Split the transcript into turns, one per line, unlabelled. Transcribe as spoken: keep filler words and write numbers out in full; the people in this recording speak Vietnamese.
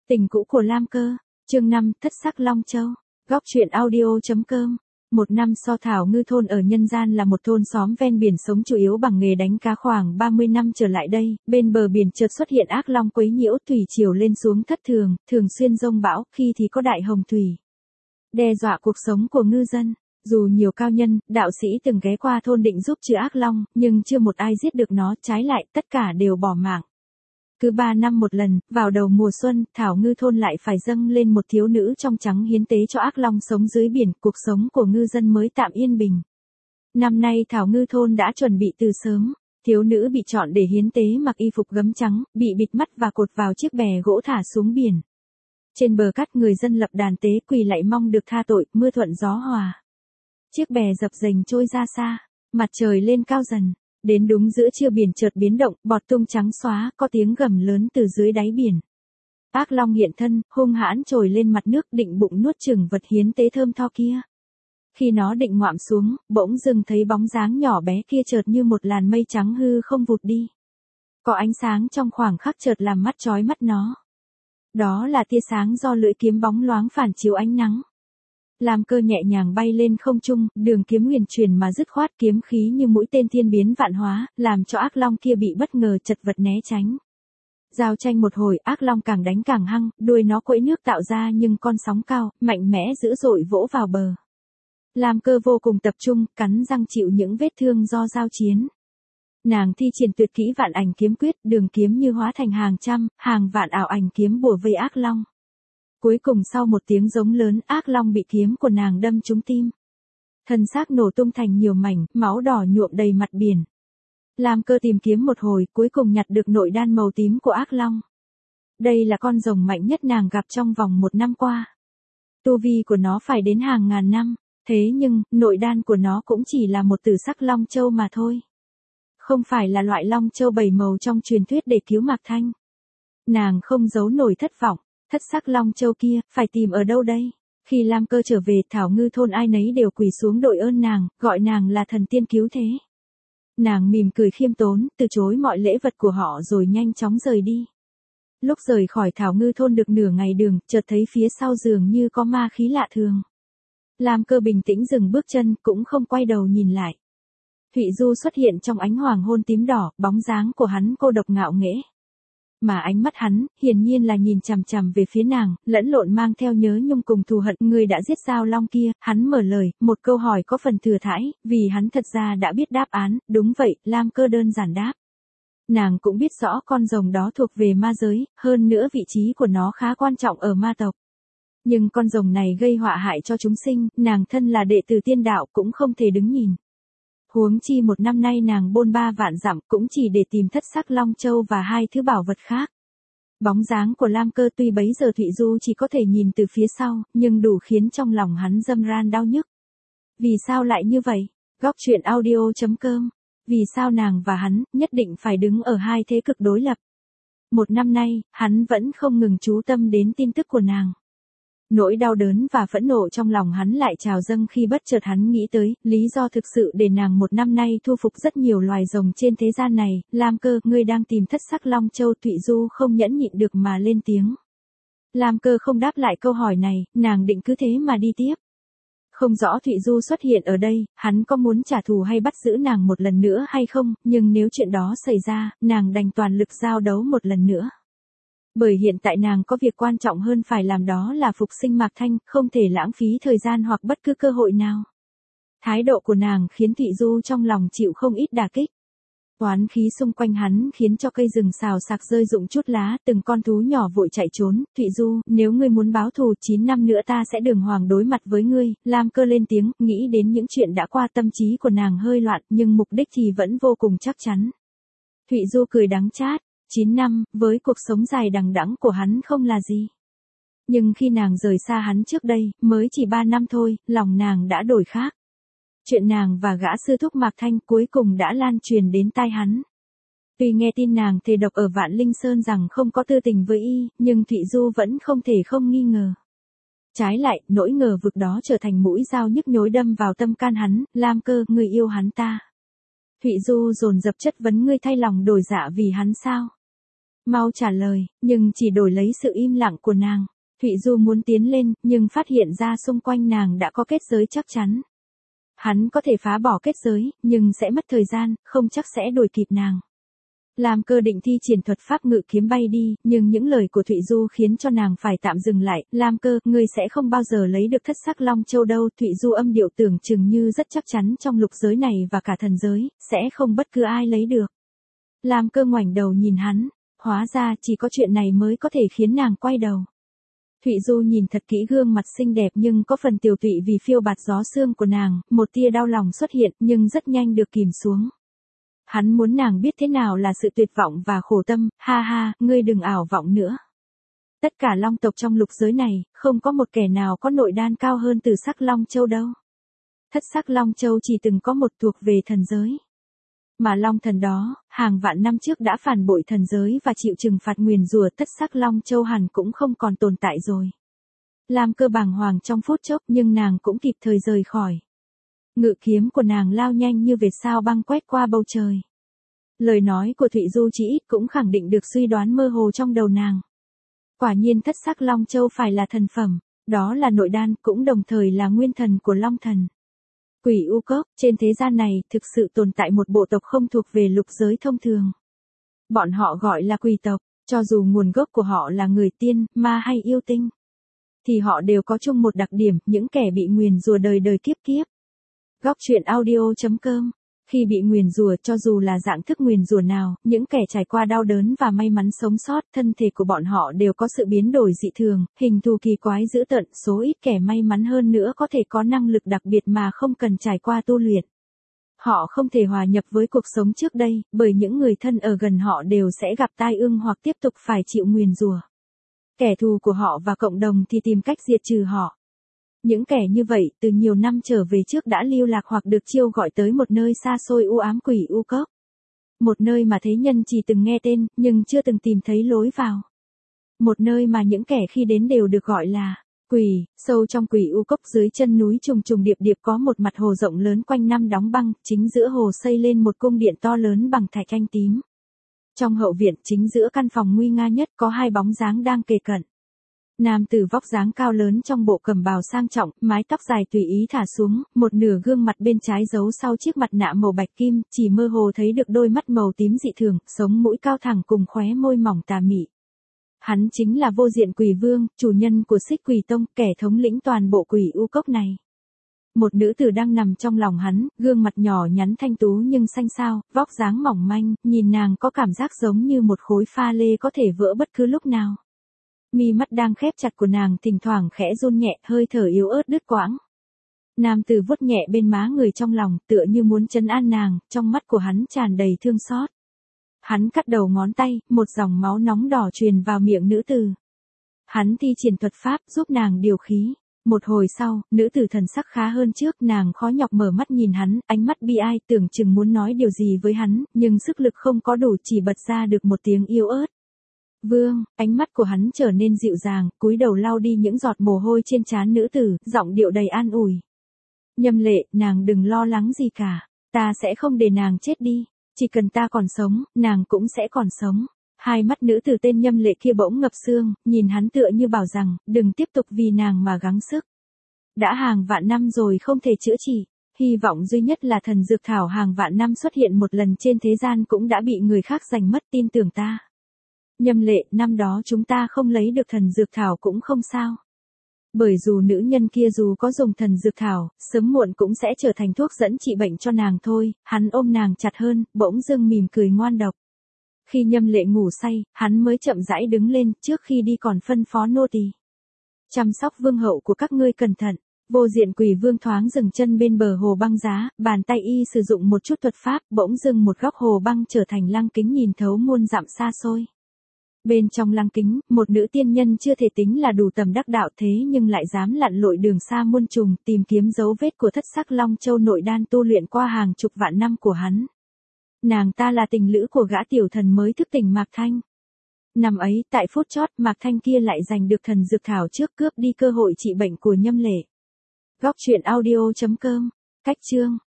Tình cũ của Lam Cơ, chương năm, Thất sắc Long Châu, góc truyện audio.com. Một năm sau Thảo Ngư thôn ở nhân gian là một thôn xóm ven biển sống chủ yếu bằng nghề đánh cá. Khoảng ba mươi năm trở lại đây, bên bờ biển chợt xuất hiện ác long quấy nhiễu, thủy triều lên xuống thất thường, thường xuyên giông bão, khi thì có đại hồng thủy, đe dọa cuộc sống của ngư dân. Dù nhiều cao nhân, đạo sĩ từng ghé qua thôn định giúp trừ ác long, nhưng chưa một ai giết được nó, trái lại, tất cả đều bỏ mạng. Cứ ba năm một lần, vào đầu mùa xuân, Thảo Ngư thôn lại phải dâng lên một thiếu nữ trong trắng hiến tế cho ác long sống dưới biển, cuộc sống của ngư dân mới tạm yên bình. Năm nay Thảo Ngư thôn đã chuẩn bị từ sớm, thiếu nữ bị chọn để hiến tế mặc y phục gấm trắng, bị bịt mắt và cột vào chiếc bè gỗ thả xuống biển. Trên bờ cát người dân lập đàn tế quỳ lạy mong được tha tội, mưa thuận gió hòa. Chiếc bè dập dềnh trôi ra xa, mặt trời lên cao dần. Đến đúng giữa trưa biển chợt biến động, bọt tung trắng xóa, có tiếng gầm lớn từ dưới đáy biển. Ác long hiện thân, hung hãn trồi lên mặt nước, định bụng nuốt chửng vật hiến tế thơm tho kia. Khi nó định ngoạm xuống, bỗng dưng thấy bóng dáng nhỏ bé kia chợt như một làn mây trắng hư không vụt đi. Có ánh sáng trong khoảng khắc chợt làm mắt chói mắt nó. Đó là tia sáng do lưỡi kiếm bóng loáng phản chiếu ánh nắng. Lam Cơ nhẹ nhàng bay lên không trung, đường kiếm huyền chuyển mà dứt khoát, kiếm khí như mũi tên thiên biến vạn hóa, làm cho ác long kia bị bất ngờ chật vật né tránh. Giao tranh một hồi, ác long càng đánh càng hăng, đuôi nó quẫy nước tạo ra nhưng con sóng cao, mạnh mẽ dữ dội vỗ vào bờ. Lam Cơ vô cùng tập trung, cắn răng chịu những vết thương do giao chiến. Nàng thi triển tuyệt kỹ vạn ảnh kiếm quyết, đường kiếm như hóa thành hàng trăm, hàng vạn ảo ảnh kiếm bùa vây ác long. Cuối cùng sau một tiếng giống lớn, ác long bị kiếm của nàng đâm trúng tim. Thân xác nổ tung thành nhiều mảnh, máu đỏ nhuộm đầy mặt biển. Lam Cơ tìm kiếm một hồi, cuối cùng nhặt được nội đan màu tím của ác long. Đây là con rồng mạnh nhất nàng gặp trong vòng một năm qua. Tu vi của nó phải đến hàng ngàn năm, thế nhưng, nội đan của nó cũng chỉ là một tử sắc long châu mà thôi. Không phải là loại long châu bảy màu trong truyền thuyết để cứu Mạc Thanh. Nàng không giấu nổi thất vọng. Thất sắc long châu kia, phải tìm ở đâu đây? Khi Lam Cơ trở về, Thảo Ngư thôn ai nấy đều quỳ xuống đội ơn nàng, gọi nàng là thần tiên cứu thế. Nàng mỉm cười khiêm tốn, từ chối mọi lễ vật của họ rồi nhanh chóng rời đi. Lúc rời khỏi Thảo Ngư thôn được nửa ngày đường, chợt thấy phía sau dường như có ma khí lạ thường. Lam Cơ bình tĩnh dừng bước chân, cũng không quay đầu nhìn lại. Thụy Du xuất hiện trong ánh hoàng hôn tím đỏ, bóng dáng của hắn cô độc ngạo nghễ. Mà ánh mắt hắn, hiển nhiên là nhìn chằm chằm về phía nàng, lẫn lộn mang theo nhớ nhung cùng thù hận. Người đã giết Giao Long kia, hắn mở lời, một câu hỏi có phần thừa thãi, vì hắn thật ra đã biết đáp án. Đúng vậy, Lam Cơ đơn giản đáp. Nàng cũng biết rõ con rồng đó thuộc về ma giới, hơn nữa vị trí của nó khá quan trọng ở ma tộc. Nhưng con rồng này gây họa hại cho chúng sinh, nàng thân là đệ tử tiên đạo cũng không thể đứng nhìn. Huống chi một năm nay nàng bôn ba vạn dặm cũng chỉ để tìm thất sắc long châu và hai thứ bảo vật khác. Bóng dáng của Lam Cơ tuy bấy giờ Thụy Du chỉ có thể nhìn từ phía sau, nhưng đủ khiến trong lòng hắn dâm ran đau nhức. Vì sao lại như vậy? Góc truyện audio.com. Vì sao nàng và hắn nhất định phải đứng ở hai thế cực đối lập? Một năm nay, hắn vẫn không ngừng chú tâm đến tin tức của nàng. Nỗi đau đớn và phẫn nộ trong lòng hắn lại trào dâng khi bất chợt hắn nghĩ tới, lý do thực sự để nàng một năm nay thu phục rất nhiều loài rồng trên thế gian này. Lam Cơ, ngươi đang tìm thất sắc long châu. Thụy Du không nhẫn nhịn được mà lên tiếng. Lam Cơ không đáp lại câu hỏi này, nàng định cứ thế mà đi tiếp. Không rõ Thụy Du xuất hiện ở đây, hắn có muốn trả thù hay bắt giữ nàng một lần nữa hay không, nhưng nếu chuyện đó xảy ra, nàng đành toàn lực giao đấu một lần nữa. Bởi hiện tại nàng có việc quan trọng hơn phải làm, đó là phục sinh Mạc Thanh, không thể lãng phí thời gian hoặc bất cứ cơ hội nào. Thái độ của nàng khiến Thụy Du trong lòng chịu không ít đả kích. Oán khí xung quanh hắn khiến cho cây rừng xào xạc rơi rụng chút lá, từng con thú nhỏ vội chạy trốn. Thụy Du, nếu ngươi muốn báo thù, chín năm nữa ta sẽ đường hoàng đối mặt với ngươi. Lam Cơ lên tiếng, nghĩ đến những chuyện đã qua, tâm trí của nàng hơi loạn, nhưng mục đích thì vẫn vô cùng chắc chắn. Thụy Du cười đắng chát. chín năm, với cuộc sống dài đằng đẵng của hắn không là gì. Nhưng khi nàng rời xa hắn trước đây, mới chỉ ba năm thôi, lòng nàng đã đổi khác. Chuyện nàng và gã sư thúc Mạc Thanh cuối cùng đã lan truyền đến tai hắn. Tuy nghe tin nàng thề độc ở Vạn Linh Sơn rằng không có tư tình với y, nhưng Thụy Du vẫn không thể không nghi ngờ. Trái lại, nỗi ngờ vực đó trở thành mũi dao nhức nhối đâm vào tâm can hắn. Lam Cơ, người yêu hắn ta. Thụy Du dồn dập chất vấn, ngươi thay lòng đổi dạ vì hắn sao? Mau trả lời, nhưng chỉ đổi lấy sự im lặng của nàng. Thụy Du muốn tiến lên, nhưng phát hiện ra xung quanh nàng đã có kết giới chắc chắn. Hắn có thể phá bỏ kết giới, nhưng sẽ mất thời gian, không chắc sẽ đuổi kịp nàng. Lam Cơ định thi triển thuật pháp ngự kiếm bay đi, nhưng những lời của Thụy Du khiến cho nàng phải tạm dừng lại. Lam Cơ, ngươi sẽ không bao giờ lấy được thất sắc long châu đâu. Thụy Du âm điệu tưởng chừng như rất chắc chắn trong lục giới này và cả thần giới, sẽ không bất cứ ai lấy được. Lam Cơ ngoảnh đầu nhìn hắn, hóa ra chỉ có chuyện này mới có thể khiến nàng quay đầu. Thụy Du nhìn thật kỹ gương mặt xinh đẹp nhưng có phần tiều tụy vì phiêu bạt gió sương của nàng, một tia đau lòng xuất hiện nhưng rất nhanh được kìm xuống. Hắn muốn nàng biết thế nào là sự tuyệt vọng và khổ tâm, ha ha, ngươi đừng ảo vọng nữa. Tất cả long tộc trong lục giới này, không có một kẻ nào có nội đan cao hơn từ sắc long châu đâu. Thất sắc long châu chỉ từng có một thuộc về thần giới. Mà long thần đó, hàng vạn năm trước đã phản bội thần giới và chịu trừng phạt nguyền rủa, thất sắc long châu hẳn cũng không còn tồn tại rồi. Lam Cơ bàng hoàng trong phút chốc nhưng nàng cũng kịp thời rời khỏi. Ngự kiếm của nàng lao nhanh như vệt sao băng quét qua bầu trời. Lời nói của Thụy Du chỉ ít cũng khẳng định được suy đoán mơ hồ trong đầu nàng. Quả nhiên thất sắc long châu phải là thần phẩm, đó là nội đan cũng đồng thời là nguyên thần của long thần. Quỷ U Cốc, trên thế gian này thực sự tồn tại một bộ tộc không thuộc về lục giới thông thường. Bọn họ gọi là quỷ tộc, cho dù nguồn gốc của họ là người tiên, ma hay yêu tinh. Thì họ đều có chung một đặc điểm, những kẻ bị nguyền rủa đời đời kiếp kiếp. Góc truyện audio chấm com. Khi bị nguyền rủa, cho dù là dạng thức nguyền rủa nào, những kẻ trải qua đau đớn và may mắn sống sót, thân thể của bọn họ đều có sự biến đổi dị thường, hình thù kỳ quái dữ tợn, số ít kẻ may mắn hơn nữa có thể có năng lực đặc biệt mà không cần trải qua tu luyện. Họ không thể hòa nhập với cuộc sống trước đây, bởi những người thân ở gần họ đều sẽ gặp tai ương hoặc tiếp tục phải chịu nguyền rủa. Kẻ thù của họ và cộng đồng thì tìm cách diệt trừ họ. Những kẻ như vậy từ nhiều năm trở về trước đã lưu lạc hoặc được chiêu gọi tới một nơi xa xôi u ám Quỷ U Cốc. Một nơi mà thế nhân chỉ từng nghe tên, nhưng chưa từng tìm thấy lối vào. Một nơi mà những kẻ khi đến đều được gọi là quỷ. Sâu trong Quỷ U Cốc dưới chân núi trùng trùng điệp điệp có một mặt hồ rộng lớn quanh năm đóng băng, chính giữa hồ xây lên một cung điện to lớn bằng thạch anh tím. Trong hậu viện chính giữa căn phòng nguy nga nhất có hai bóng dáng đang kề cận. Nam tử vóc dáng cao lớn trong bộ cẩm bào sang trọng, mái tóc dài tùy ý thả xuống, một nửa gương mặt bên trái giấu sau chiếc mặt nạ màu bạch kim, chỉ mơ hồ thấy được đôi mắt màu tím dị thường, sống mũi cao thẳng cùng khóe môi mỏng tà mị. Hắn chính là Vô Diện Quỷ Vương, chủ nhân của Xích Quỷ Tông, kẻ thống lĩnh toàn bộ Quỷ U Cốc này. Một nữ tử đang nằm trong lòng hắn, gương mặt nhỏ nhắn thanh tú nhưng xanh xao, vóc dáng mỏng manh, nhìn nàng có cảm giác giống như một khối pha lê có thể vỡ bất cứ lúc nào. Mi mắt đang khép chặt của nàng thỉnh thoảng khẽ run nhẹ, hơi thở yếu ớt đứt quãng. Nam tử vuốt nhẹ bên má người trong lòng, tựa như muốn trấn an nàng, trong mắt của hắn tràn đầy thương xót. Hắn cắt đầu ngón tay, một dòng máu nóng đỏ truyền vào miệng nữ tử. Hắn thi triển thuật pháp giúp nàng điều khí. Một hồi sau, nữ tử thần sắc khá hơn trước, nàng khó nhọc mở mắt nhìn hắn, ánh mắt bi ai, tưởng chừng muốn nói điều gì với hắn, nhưng sức lực không có đủ, chỉ bật ra được một tiếng yếu ớt. Vương, ánh mắt của hắn trở nên dịu dàng, cúi đầu lau đi những giọt mồ hôi trên trán nữ tử, giọng điệu đầy an ủi. Nhâm Lệ, nàng đừng lo lắng gì cả, ta sẽ không để nàng chết đi, chỉ cần ta còn sống, nàng cũng sẽ còn sống. Hai mắt nữ tử tên Nhâm Lệ kia bỗng ngập sương, nhìn hắn tựa như bảo rằng, đừng tiếp tục vì nàng mà gắng sức. Đã hàng vạn năm rồi không thể chữa trị, hy vọng duy nhất là thần dược thảo hàng vạn năm xuất hiện một lần trên thế gian cũng đã bị người khác giành mất, tin tưởng ta. Nhâm Lệ, năm đó chúng ta không lấy được thần dược thảo cũng không sao. Bởi dù nữ nhân kia dù có dùng thần dược thảo, sớm muộn cũng sẽ trở thành thuốc dẫn trị bệnh cho nàng thôi. Hắn ôm nàng chặt hơn, bỗng dưng mỉm cười ngoan độc. Khi Nhâm Lệ ngủ say, hắn mới chậm rãi đứng lên, trước khi đi còn phân phó nô tỳ. Chăm sóc vương hậu của các ngươi cẩn thận. Vô Diện Quỷ Vương thoáng dừng chân bên bờ hồ băng giá, bàn tay y sử dụng một chút thuật pháp, bỗng dưng một góc hồ băng trở thành lăng kính nhìn thấu muôn dặm xa xôi. Bên trong lăng kính, một nữ tiên nhân chưa thể tính là đủ tầm đắc đạo thế nhưng lại dám lặn lội đường xa muôn trùng tìm kiếm dấu vết của thất sắc long châu nội đan tu luyện qua hàng chục vạn năm của hắn. Nàng ta là tình lữ của gã tiểu thần mới thức tỉnh Mạc Thanh. Năm ấy, tại phút chót, Mạc Thanh kia lại giành được thần dược thảo trước, cướp đi cơ hội trị bệnh của Nhâm Lệ. Góc truyện audio chấm com. Cách chương